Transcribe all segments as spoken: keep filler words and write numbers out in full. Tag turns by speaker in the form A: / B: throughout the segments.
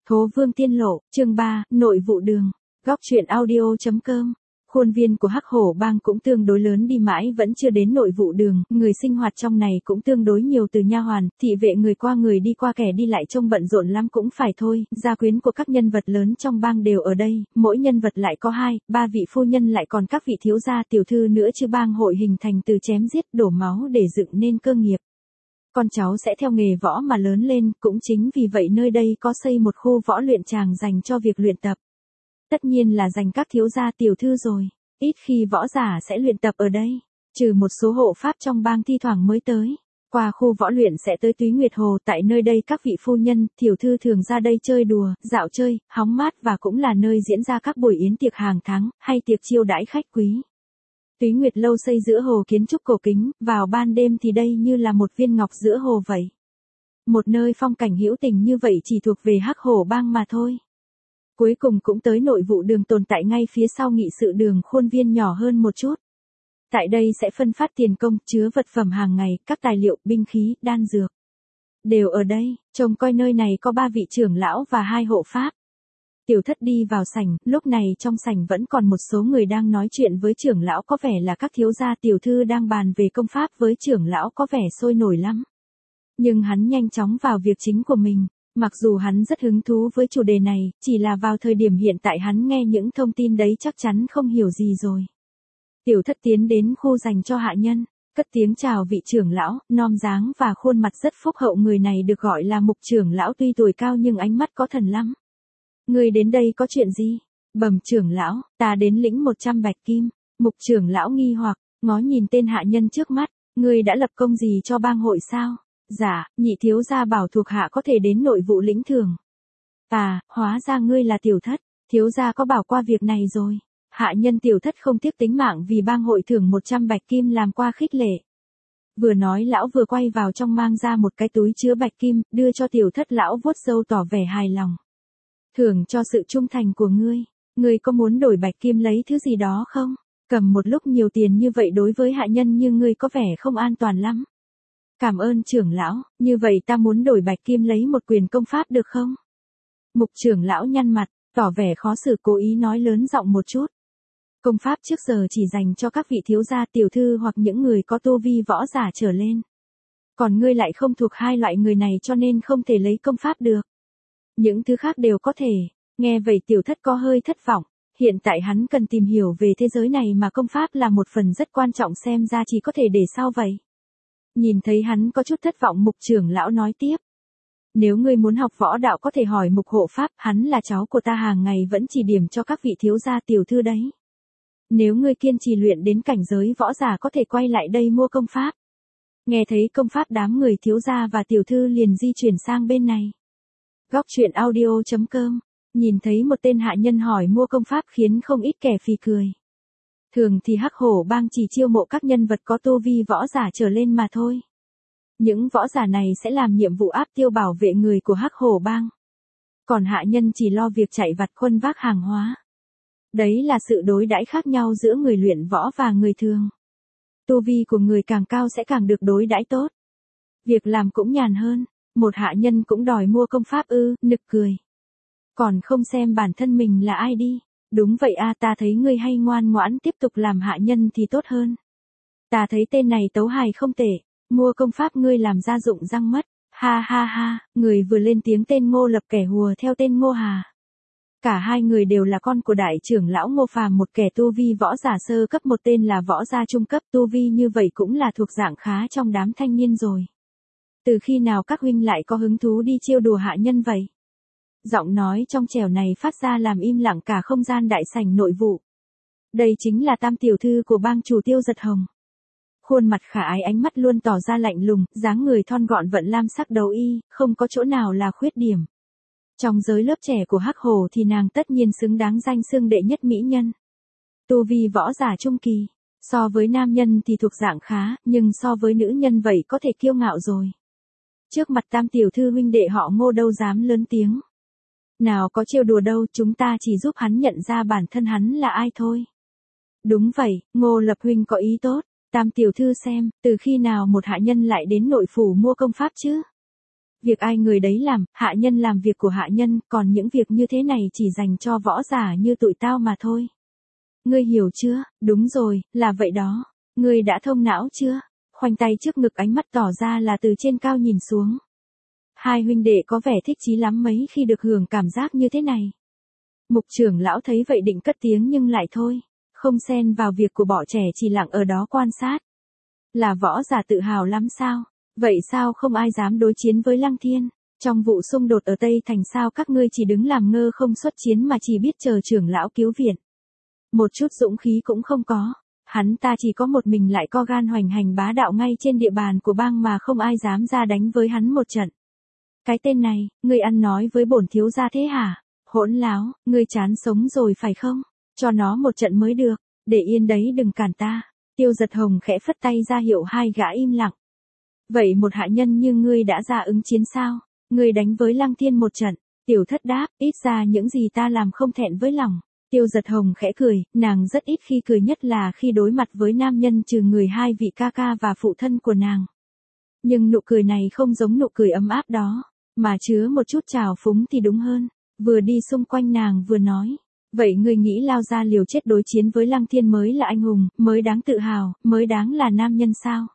A: Thố Vương Tiên Lộ, chương ba, Nội vụ đường. Góc truyện audio.com. Khuôn viên của Hắc Hổ Bang cũng tương đối lớn đi mãi vẫn chưa đến nội vụ đường, người sinh hoạt trong này cũng tương đối nhiều từ nha hoàn, thị vệ người qua người đi qua kẻ đi lại trông bận rộn lắm cũng phải thôi, gia quyến của các nhân vật lớn trong bang đều ở đây, mỗi nhân vật lại có hai, ba vị phu nhân lại còn các vị thiếu gia tiểu thư nữa chứ bang hội hình thành từ chém giết đổ máu để dựng nên cơ nghiệp. Con cháu sẽ theo nghề võ mà lớn lên, cũng chính vì vậy nơi đây có xây một khu võ luyện tràng dành cho việc luyện tập. Tất nhiên là dành các thiếu gia tiểu thư rồi, ít khi võ giả sẽ luyện tập ở đây, trừ một số hộ pháp trong bang thi thoảng mới tới. Qua khu võ luyện sẽ tới Túy Nguyệt Hồ, tại nơi đây các vị phu nhân, tiểu thư thường ra đây chơi đùa, dạo chơi, hóng mát và cũng là nơi diễn ra các buổi yến tiệc hàng tháng, hay tiệc chiêu đãi khách quý. Túy Nguyệt Lâu xây giữa hồ kiến trúc cổ kính, vào ban đêm thì đây như là một viên ngọc giữa hồ vậy. Một nơi phong cảnh hữu tình như vậy chỉ thuộc về Hắc Hổ Bang mà thôi. Cuối cùng cũng tới nội vụ đường tồn tại ngay phía sau nghị sự đường, khuôn viên nhỏ hơn một chút. Tại đây sẽ phân phát tiền công, chứa vật phẩm hàng ngày, các tài liệu, binh khí, đan dược. Đều ở đây, trông coi nơi này có ba vị trưởng lão và hai hộ pháp. Tiểu Thất đi vào sảnh, lúc này trong sảnh vẫn còn một số người đang nói chuyện với trưởng lão, có vẻ là các thiếu gia tiểu thư đang bàn về công pháp với trưởng lão, có vẻ sôi nổi lắm. Nhưng hắn nhanh chóng vào việc chính của mình, mặc dù hắn rất hứng thú với chủ đề này, chỉ là vào thời điểm hiện tại hắn nghe những thông tin đấy chắc chắn không hiểu gì rồi. Tiểu Thất tiến đến khu dành cho hạ nhân, cất tiếng chào vị trưởng lão, nom dáng và khuôn mặt rất phúc hậu, người này được gọi là Mục trưởng lão, tuy tuổi cao nhưng ánh mắt có thần lắm. Người đến đây có chuyện gì? Bẩm trưởng lão, ta đến lĩnh một trăm bạch kim. Mục trưởng lão nghi hoặc, ngó nhìn tên hạ nhân trước mắt, ngươi đã lập công gì cho bang hội sao? Dạ, nhị thiếu gia bảo thuộc hạ có thể đến nội vụ lĩnh thưởng. À, hóa ra ngươi là Tiểu Thất, thiếu gia có bảo qua việc này rồi. Hạ nhân Tiểu Thất không tiếc tính mạng vì bang hội thưởng một trăm bạch kim làm qua khích lệ. Vừa nói lão vừa quay vào trong mang ra một cái túi chứa bạch kim, đưa cho Tiểu Thất, lão vuốt râu tỏ vẻ hài lòng. Thưởng cho sự trung thành của ngươi, ngươi có muốn đổi bạch kim lấy thứ gì đó không? Cầm một lúc nhiều tiền như vậy đối với hạ nhân như ngươi có vẻ không an toàn lắm. Cảm ơn trưởng lão, như vậy ta muốn đổi bạch kim lấy một quyền công pháp được không? Mục trưởng lão nhăn mặt, tỏ vẻ khó xử, cố ý nói lớn giọng một chút. Công pháp trước giờ chỉ dành cho các vị thiếu gia tiểu thư hoặc những người có tu vi võ giả trở lên. Còn ngươi lại không thuộc hai loại người này cho nên không thể lấy công pháp được. Những thứ khác đều có thể. Nghe vậy Tiểu Thất có hơi thất vọng. Hiện tại hắn cần tìm hiểu về thế giới này mà công pháp là một phần rất quan trọng, xem ra chỉ có thể để sau vậy. Nhìn thấy hắn có chút thất vọng, Mục trưởng lão nói tiếp. Nếu ngươi muốn học võ đạo có thể hỏi Mục hộ pháp, hắn là cháu của ta, hàng ngày vẫn chỉ điểm cho các vị thiếu gia tiểu thư đấy. Nếu ngươi kiên trì luyện đến cảnh giới võ giả có thể quay lại đây mua công pháp. Nghe thấy công pháp, đám người thiếu gia và tiểu thư liền di chuyển sang bên này. Góc truyện audio.com. Nhìn thấy một tên hạ nhân hỏi mua công pháp khiến không ít kẻ phì cười. Thường thì Hắc Hổ Bang chỉ chiêu mộ các nhân vật có tu vi võ giả trở lên mà thôi. Những võ giả này sẽ làm nhiệm vụ áp tiêu bảo vệ người của Hắc Hổ Bang. Còn hạ nhân chỉ lo việc chạy vặt khuân vác hàng hóa. Đấy là sự đối đãi khác nhau giữa người luyện võ và người thường. Tu vi của người càng cao sẽ càng được đối đãi tốt. Việc làm cũng nhàn hơn. Một hạ nhân cũng đòi mua công pháp ư, nực cười. Còn không xem bản thân mình là ai đi. Đúng vậy a, ta thấy ngươi hay ngoan ngoãn tiếp tục làm hạ nhân thì tốt hơn. Ta thấy tên này tấu hài không tệ, mua công pháp ngươi làm ra dụng răng mất. Ha ha ha, người vừa lên tiếng tên Ngô Lập, kẻ hùa theo tên Ngô Hà. Cả hai người đều là con của đại trưởng lão Ngô Phàm, một kẻ tu vi võ giả sơ cấp, một tên là võ gia trung cấp, tu vi như vậy cũng là thuộc dạng khá trong đám thanh niên rồi. Từ khi nào các huynh lại có hứng thú đi trêu đùa hạ nhân vậy? Giọng nói trong trẻo này phát ra làm im lặng cả không gian đại sảnh nội vụ. Đây chính là tam tiểu thư của bang chủ Tiêu Giật Hồng. Khuôn mặt khả ái, ánh mắt luôn tỏ ra lạnh lùng, dáng người thon gọn vận lam sắc đấu y, không có chỗ nào là khuyết điểm. Trong giới lớp trẻ của Hắc Hổ thì nàng tất nhiên xứng đáng danh xưng đệ nhất mỹ nhân. Tu vi võ giả trung kỳ, so với nam nhân thì thuộc dạng khá, nhưng so với nữ nhân vậy có thể kiêu ngạo rồi. Trước mặt tam tiểu thư huynh đệ họ Ngô đâu dám lớn tiếng. Nào có trêu đùa đâu, chúng ta chỉ giúp hắn nhận ra bản thân hắn là ai thôi. Đúng vậy, Ngô Lập huynh có ý tốt. Tam tiểu thư xem, từ khi nào một hạ nhân lại đến nội phủ mua công pháp chứ? Việc ai người đấy làm, hạ nhân làm việc của hạ nhân, còn những việc như thế này chỉ dành cho võ giả như tụi tao mà thôi. Ngươi hiểu chưa? Đúng rồi, là vậy đó. Ngươi đã thông não chưa? Khoanh tay trước ngực, ánh mắt tỏ ra là từ trên cao nhìn xuống. Hai huynh đệ có vẻ thích chí lắm mấy khi được hưởng cảm giác như thế này. Mục trưởng lão thấy vậy định cất tiếng nhưng lại thôi, không xen vào việc của bọn trẻ, chỉ lặng ở đó quan sát. Là võ giả tự hào lắm sao? Vậy sao không ai dám đối chiến với Lăng Thiên? Trong vụ xung đột ở Tây Thành sao các ngươi chỉ đứng làm ngơ không xuất chiến mà chỉ biết chờ trưởng lão cứu viện? Một chút dũng khí cũng không có. Hắn ta chỉ có một mình lại co gan hoành hành bá đạo ngay trên địa bàn của bang mà không ai dám ra đánh với hắn một trận. Cái tên này, ngươi ăn nói với bổn thiếu gia thế hả? Hỗn láo, ngươi chán sống rồi phải không? Cho nó một trận mới được, để yên đấy đừng cản ta. Tiêu Giật Hồng khẽ phất tay ra hiệu hai gã im lặng. Vậy một hạ nhân như ngươi đã ra ứng chiến sao? Ngươi đánh với Lăng Thiên một trận. Tiểu Thất đáp, ít ra những gì ta làm không thẹn với lòng. Tiêu Giật Hồng khẽ cười, nàng rất ít khi cười, nhất là khi đối mặt với nam nhân trừ người hai vị ca ca và phụ thân của nàng. Nhưng nụ cười này không giống nụ cười ấm áp đó, mà chứa một chút trào phúng thì đúng hơn. Vừa đi xung quanh nàng vừa nói, vậy ngươi nghĩ lao ra liều chết đối chiến với Lăng Thiên mới là anh hùng, mới đáng tự hào, mới đáng là nam nhân sao?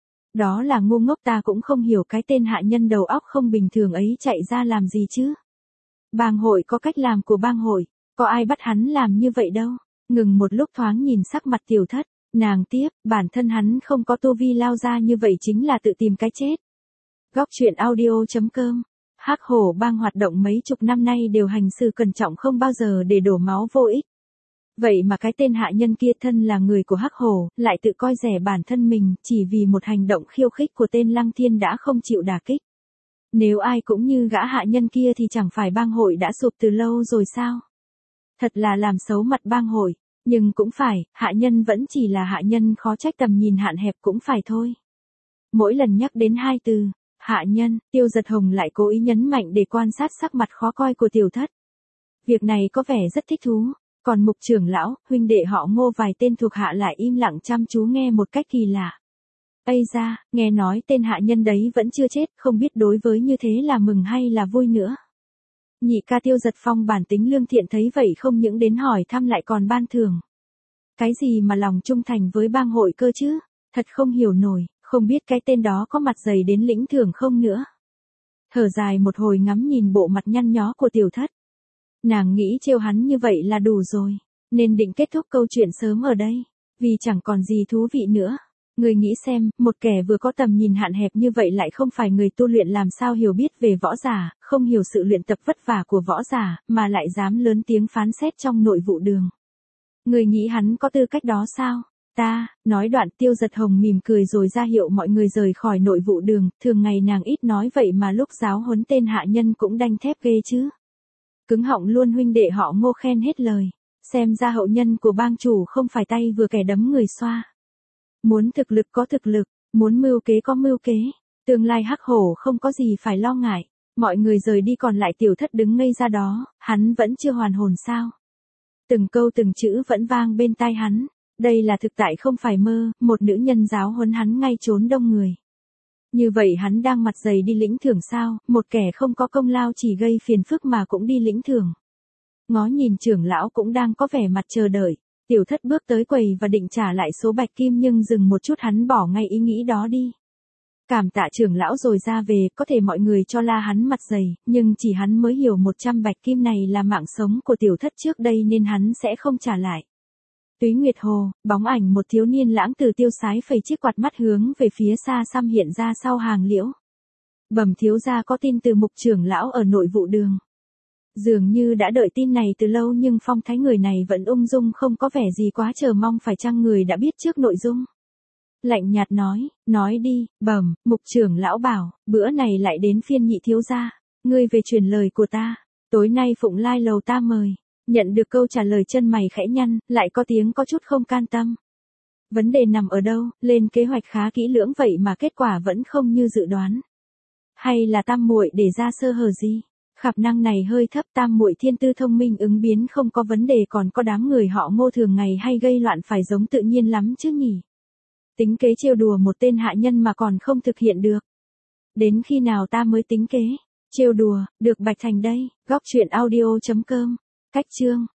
A: Đó là ngu ngốc, ta cũng không hiểu cái tên hạ nhân đầu óc không bình thường ấy chạy ra làm gì chứ. Bang hội có cách làm của bang hội, có ai bắt hắn làm như vậy đâu. Ngừng một lúc thoáng nhìn sắc mặt Tiểu Thất, nàng tiếp, bản thân hắn không có tu vi lao ra như vậy chính là tự tìm cái chết. Góc truyện audio chấm com. Hắc Hổ bang hoạt động mấy chục năm nay đều hành xử cẩn trọng, không bao giờ để đổ máu vô ích. Vậy mà cái tên hạ nhân kia thân là người của Hắc Hổ, lại tự coi rẻ bản thân mình, chỉ vì một hành động khiêu khích của tên Lăng Thiên đã không chịu đả kích. Nếu ai cũng như gã hạ nhân kia thì chẳng phải bang hội đã sụp từ lâu rồi sao? Thật là làm xấu mặt bang hội, nhưng cũng phải, hạ nhân vẫn chỉ là hạ nhân, khó trách tầm nhìn hạn hẹp cũng phải thôi. Mỗi lần nhắc đến hai từ hạ nhân, Tiêu Giật Hồng lại cố ý nhấn mạnh để quan sát sắc mặt khó coi của Tiểu Thất. Việc này có vẻ rất thích thú, còn Mục trưởng lão, huynh đệ họ Ngô vài tên thuộc hạ lại im lặng chăm chú nghe một cách kỳ lạ. Ây da, nghe nói tên hạ nhân đấy vẫn chưa chết, không biết đối với như thế là mừng hay là vui nữa. Nhị ca Tiêu Giật Phong bản tính lương thiện thấy vậy không những đến hỏi thăm lại còn ban thưởng. Cái gì mà lòng trung thành với bang hội cơ chứ, thật không hiểu nổi, không biết cái tên đó có mặt dày đến lĩnh thưởng không nữa. Thở dài một hồi ngắm nhìn bộ mặt nhăn nhó của Tiểu Thất. Nàng nghĩ trêu hắn như vậy là đủ rồi, nên định kết thúc câu chuyện sớm ở đây, vì chẳng còn gì thú vị nữa. Người nghĩ xem, một kẻ vừa có tầm nhìn hạn hẹp như vậy lại không phải người tu luyện làm sao hiểu biết về võ giả, không hiểu sự luyện tập vất vả của võ giả, mà lại dám lớn tiếng phán xét trong nội vụ đường. Người nghĩ hắn có tư cách đó sao? Ta, nói đoạn Tiêu Giật Hồng mỉm cười rồi ra hiệu mọi người rời khỏi nội vụ đường, thường ngày nàng ít nói vậy mà lúc giáo huấn tên hạ nhân cũng đanh thép ghê chứ. Cứng họng luôn, huynh đệ họ Ngô khen hết lời, xem ra hậu nhân của bang chủ không phải tay vừa kẻ đấm người xoa. Muốn thực lực có thực lực, muốn mưu kế có mưu kế, tương lai Hắc Hổ không có gì phải lo ngại. Mọi người rời đi còn lại Tiểu Thất đứng ngây ra đó, hắn vẫn chưa hoàn hồn sao? Từng câu từng chữ vẫn vang bên tai hắn, đây là thực tại không phải mơ, một nữ nhân giáo huấn hắn ngay trốn đông người. Như vậy hắn đang mặt dày đi lĩnh thưởng sao, một kẻ không có công lao chỉ gây phiền phức mà cũng đi lĩnh thưởng. Ngó nhìn trưởng lão cũng đang có vẻ mặt chờ đợi. Tiểu Thất bước tới quầy và định trả lại số bạch kim nhưng dừng một chút, hắn bỏ ngay ý nghĩ đó đi. Cảm tạ trưởng lão rồi ra về, có thể mọi người cho la hắn mặt dày, nhưng chỉ hắn mới hiểu một trăm bạch kim này là mạng sống của Tiểu Thất trước đây nên hắn sẽ không trả lại. Túy Nguyệt Hồ, bóng ảnh một thiếu niên lãng từ tiêu sái phẩy chiếc quạt mắt hướng về phía xa xăm hiện ra sau hàng liễu. Bẩm thiếu gia, có tin từ Mục trưởng lão ở nội vụ đường. Dường như đã đợi tin này từ lâu nhưng phong thái người này vẫn ung dung, không có vẻ gì quá chờ mong, phải chăng người đã biết trước nội dung. Lạnh nhạt nói, nói đi. Bẩm, Mục trưởng lão bảo, bữa này lại đến phiên nhị thiếu gia, ngươi về truyền lời của ta, tối nay Phụng Lai lầu ta mời. Nhận được câu trả lời chân mày khẽ nhăn, lại có tiếng có chút không can tâm. Vấn đề nằm ở đâu, lên kế hoạch khá kỹ lưỡng vậy mà kết quả vẫn không như dự đoán. Hay là tam muội để ra sơ hở gì? Khả năng này hơi thấp, tam muội thiên tư thông minh ứng biến không có vấn đề, còn có đám người họ Ngô thường ngày hay gây loạn phải giống tự nhiên lắm chứ nhỉ? Tính kế trêu đùa một tên hạ nhân mà còn không thực hiện được. Đến khi nào ta mới tính kế? Trêu đùa, được Bạch Thành đây. Góc chuyện audio chấm com. Cách chương.